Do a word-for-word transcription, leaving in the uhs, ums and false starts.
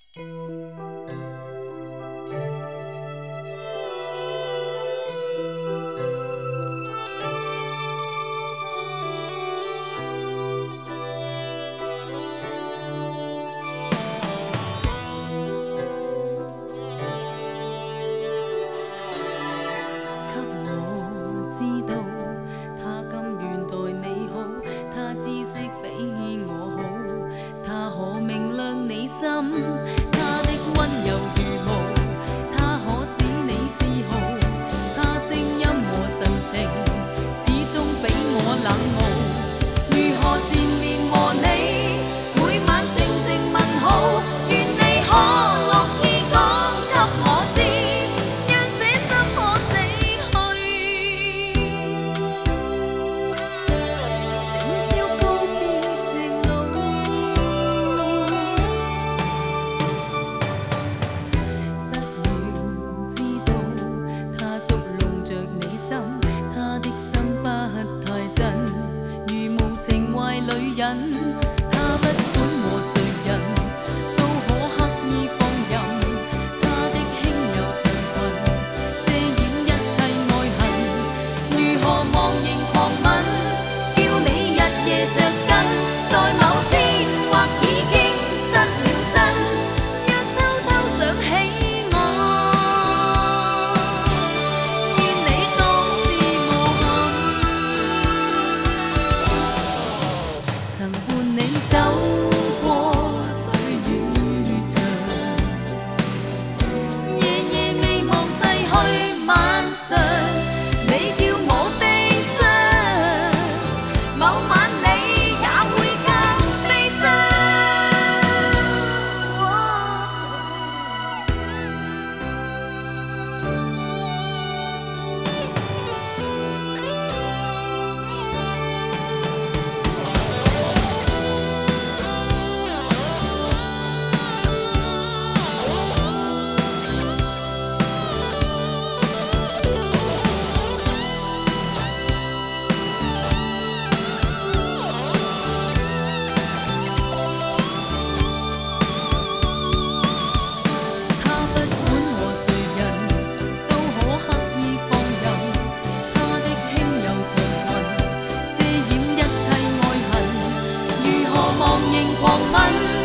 他的温柔如霧，他可使你自豪。他聲音和神情始終比我冷傲。如何纏綿和你，每晚靜靜問好，願你可樂意講給我知，讓這心可死去。靜悄告別情路。女人，她不管和誰人都可刻意放任，她的輕柔長裙遮掩一切愛恨，如何忘形狂吻，叫你日夜着緊，在某天或已經失了真，若偷偷想起我，願你當是無憾。曾伴你走過水與牆，夜夜未忘逝去晚上，你叫我悲傷，某晚你也會更悲傷。忘形狂吻。